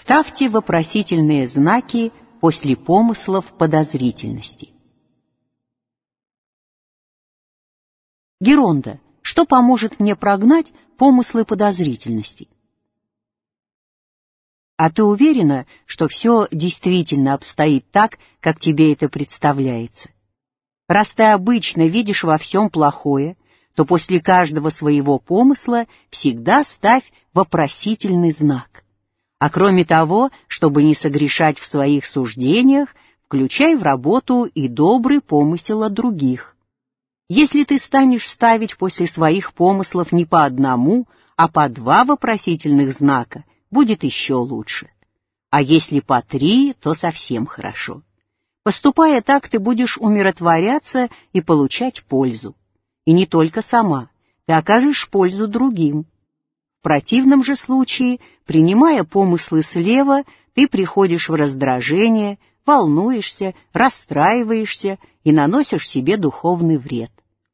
Ставьте вопросительные знаки после помыслов подозрительности. Геронда, что поможет мне прогнать помыслы подозрительности? А ты уверена, что все действительно обстоит так, как тебе это представляется? Раз ты обычно видишь во всем плохое, то после каждого своего помысла всегда ставь вопросительный знак. А кроме того, чтобы не согрешать в своих суждениях, включай в работу и добрый помысел о других. Если ты станешь ставить после своих помыслов не по одному, а по 2 вопросительных знака, будет еще лучше. А если по 3, то совсем хорошо. Поступая так, ты будешь умиротворяться и получать пользу. И не только сама, ты окажешь пользу другим. В противном же случае, принимая помыслы слева, ты приходишь в раздражение, волнуешься, расстраиваешься и наносишь себе духовный вред.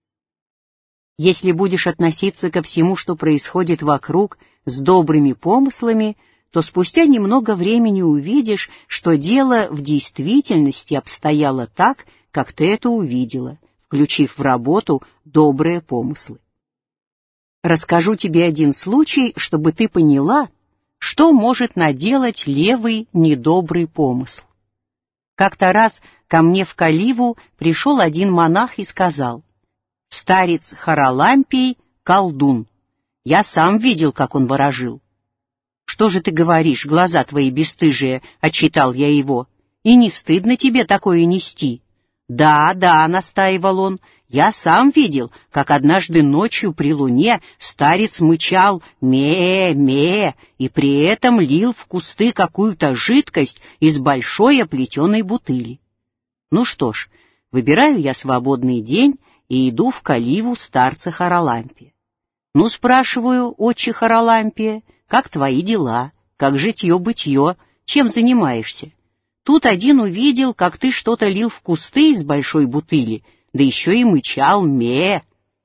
Если будешь относиться ко всему, что происходит вокруг, с добрыми помыслами, то спустя немного времени увидишь, что дело в действительности обстояло так, как ты это увидела, включив в работу добрые помыслы. Расскажу тебе один случай, чтобы ты поняла, что может наделать левый недобрый помысл. Как-то раз ко мне в Каливу пришел один монах и сказал: «Старец Харалампий — колдун. Я сам видел, как он ворожил». «Что же ты говоришь, глаза твои бесстыжие?» — отчитал я его. «И не стыдно тебе такое нести?» «Да, да», — настаивал он, — «я сам видел, как однажды ночью при луне старец мычал «ме-ме» и при этом лил в кусты какую-то жидкость из большой оплетеной бутыли». Ну что ж, выбираю я свободный день и иду в Каливу старца Харалампия. «Ну, спрашиваю, отче Харалампия, как твои дела, как житье-бытье, чем занимаешься? Тут один увидел, как ты что-то лил в кусты из большой бутыли, да еще и мычал «ме».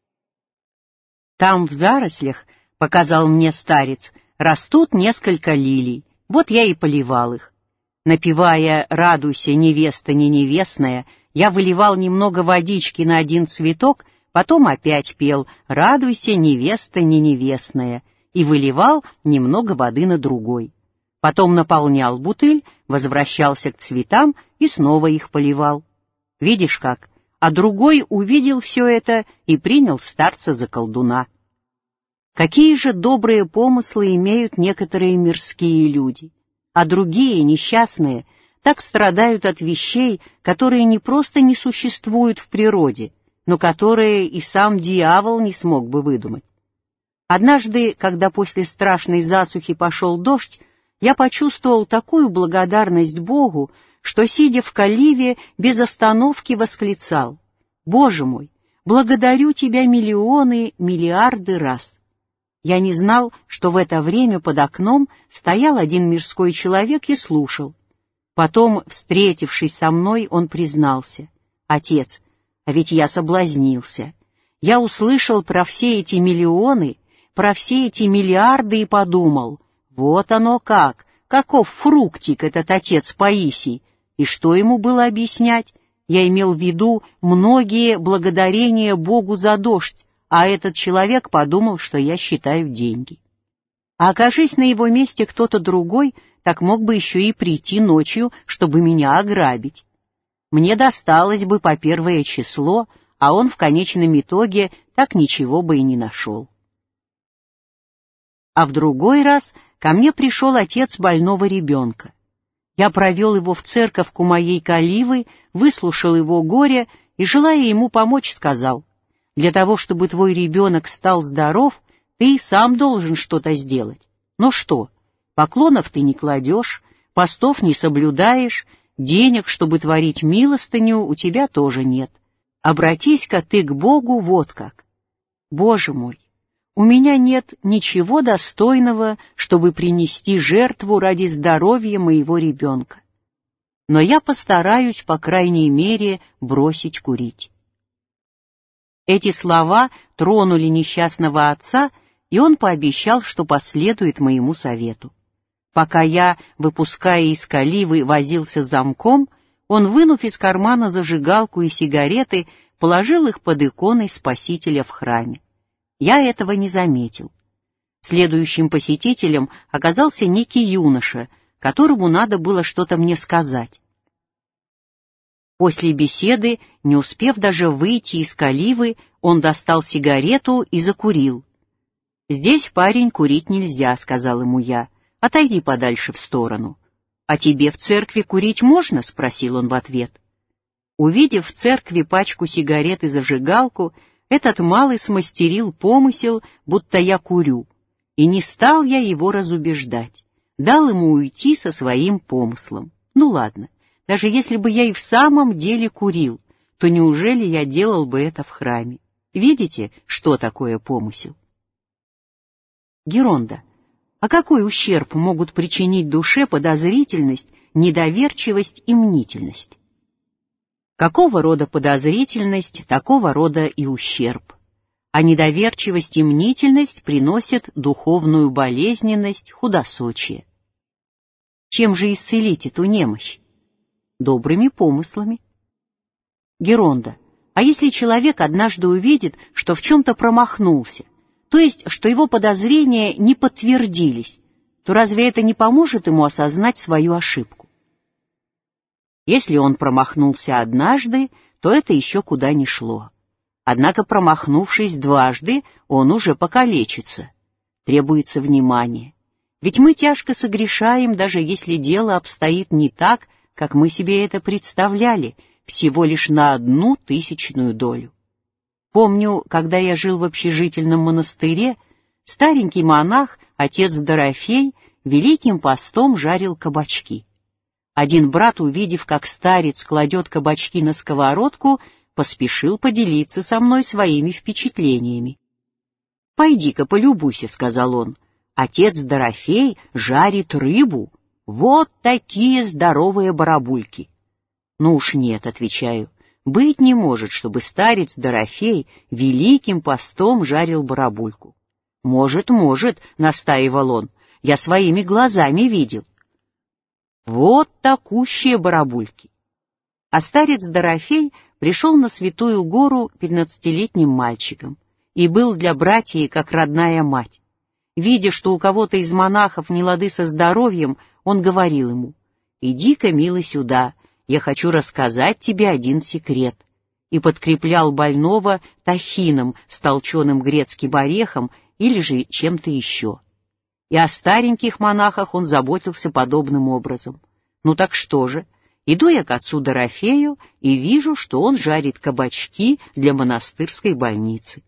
«Там в зарослях, — показал мне старец, — растут несколько лилий, вот я и поливал их. Напевая «Радуйся, невеста не невестная», я выливал немного водички на один цветок, потом опять пел «Радуйся, невеста не невестная» и выливал немного воды на другой. Потом наполнял бутыль, возвращался к цветам и снова их поливал. Видишь как? А другой увидел все это и принял старца за колдуна. Какие же добрые помыслы имеют некоторые мирские люди, а другие, несчастные, так страдают от вещей, которые не просто не существуют в природе, но которые и сам дьявол не смог бы выдумать. Однажды, когда после страшной засухи пошел дождь, я почувствовал такую благодарность Богу, что, сидя в Каливе, без остановки восклицал: «Боже мой, благодарю Тебя миллионы, миллиарды раз». Я не знал, что в это время под окном стоял один мирской человек и слушал. Потом, встретившись со мной, он признался: «Отец, а ведь я соблазнился. Я услышал про все эти миллионы, про все эти миллиарды и подумал: вот оно как, каков фруктик этот отец Паисий, и что ему было объяснять? Я имел в виду многие благодарения Богу за дождь, а этот человек подумал, что я считаю деньги. А окажись на его месте кто-то другой, так мог бы еще и прийти ночью, чтобы меня ограбить. Мне досталось бы по 1 число, а он в конечном итоге так ничего бы и не нашел». А в другой раз ко мне пришел отец больного ребенка. Я провел его в церковку моей Каливы, выслушал его горе и, желая ему помочь, сказал: «Для того, чтобы твой ребенок стал здоров, ты и сам должен что-то сделать. Но что? Поклонов ты не кладешь, постов не соблюдаешь, денег, чтобы творить милостыню, у тебя тоже нет. Обратись-ка ты к Богу вот как. Боже мой, у меня нет ничего достойного, чтобы принести жертву ради здоровья моего ребенка. Но я постараюсь, по крайней мере, бросить курить». Эти слова тронули несчастного отца, и он пообещал, что последует моему совету. Пока я, выпуская из каливы, возился с замком, он, вынув из кармана зажигалку и сигареты, положил их под иконой Спасителя в храме. Я этого не заметил. Следующим посетителем оказался некий юноша, которому надо было что-то мне сказать. После беседы, не успев даже выйти из каливы, он достал сигарету и закурил. «Здесь, парень, курить нельзя», — сказал ему я. «Отойди подальше в сторону». «А тебе в церкви курить можно?» — спросил он в ответ. Увидев в церкви пачку сигарет и зажигалку, этот малый смастерил помысел, будто я курю, и не стал я его разубеждать. Дал ему уйти со своим помыслом. Ну ладно, даже если бы я и в самом деле курил, то неужели я делал бы это в храме? Видите, что такое помысел? Геронда. А какой ущерб могут причинить душе подозрительность, недоверчивость и мнительность? Какого рода подозрительность, такого рода и ущерб. А недоверчивость и мнительность приносят духовную болезненность, худосочие. Чем же исцелить эту немощь? Добрыми помыслами. Геронда. А если человек однажды увидит, что в чем-то промахнулся, то есть, что его подозрения не подтвердились, то разве это не поможет ему осознать свою ошибку? Если он промахнулся однажды, то это еще куда ни шло. Однако, промахнувшись дважды, он уже покалечится. Требуется внимание. Ведь мы тяжко согрешаем, даже если дело обстоит не так, как мы себе это представляли, всего лишь на 0,01 долю. Помню, когда я жил в общежительном монастыре, старенький монах, отец Дорофей, великим постом жарил кабачки. Один брат, увидев, как старец кладет кабачки на сковородку, поспешил поделиться со мной своими впечатлениями. «Пойди-ка полюбуйся», — сказал он, — «отец Дорофей жарит рыбу. Вот такие здоровые барабульки». «Ну уж нет», — отвечаю, — «быть не может, чтобы старец Дорофей великим постом жарил барабульку». «Может, может», — настаивал он, — «я своими глазами видел». Вот такущие барабульки. А старец Дорофей пришел на Святую Гору 15-летним мальчиком и был для братьев как родная мать. Видя, что у кого-то из монахов нелады со здоровьем, он говорил ему: «Иди-ка, милый, сюда, я хочу рассказать тебе один секрет», и подкреплял больного тахином с толченым грецким орехом или же чем-то еще. И о стареньких монахах он заботился подобным образом. Ну так что же? Иду я к отцу Дорофею и вижу, что он жарит кабачки для монастырской больницы.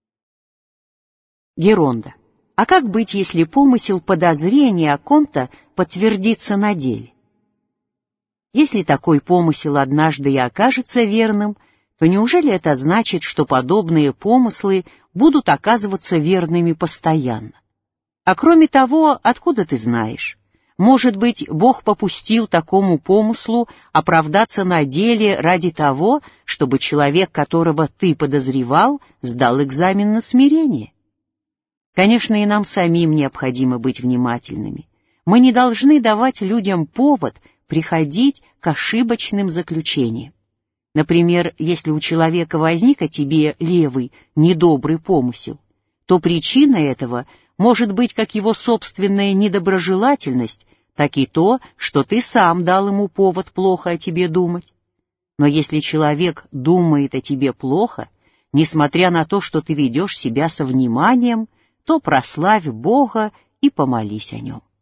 Геронда. А как быть, если помысел подозрения о ком-то подтвердится на деле? Если такой помысел однажды и окажется верным, то неужели это значит, что подобные помыслы будут оказываться верными постоянно? А кроме того, откуда ты знаешь? Может быть, Бог попустил такому помыслу оправдаться на деле ради того, чтобы человек, которого ты подозревал, сдал экзамен на смирение? Конечно, и нам самим необходимо быть внимательными. Мы не должны давать людям повод приходить к ошибочным заключениям. Например, если у человека возник о тебе левый, недобрый помысел, то причина этого может быть как его собственная недоброжелательность, так и то, что ты сам дал ему повод плохо о тебе думать. Но если человек думает о тебе плохо, несмотря на то, что ты ведешь себя со вниманием, то прославь Бога и помолись о нем.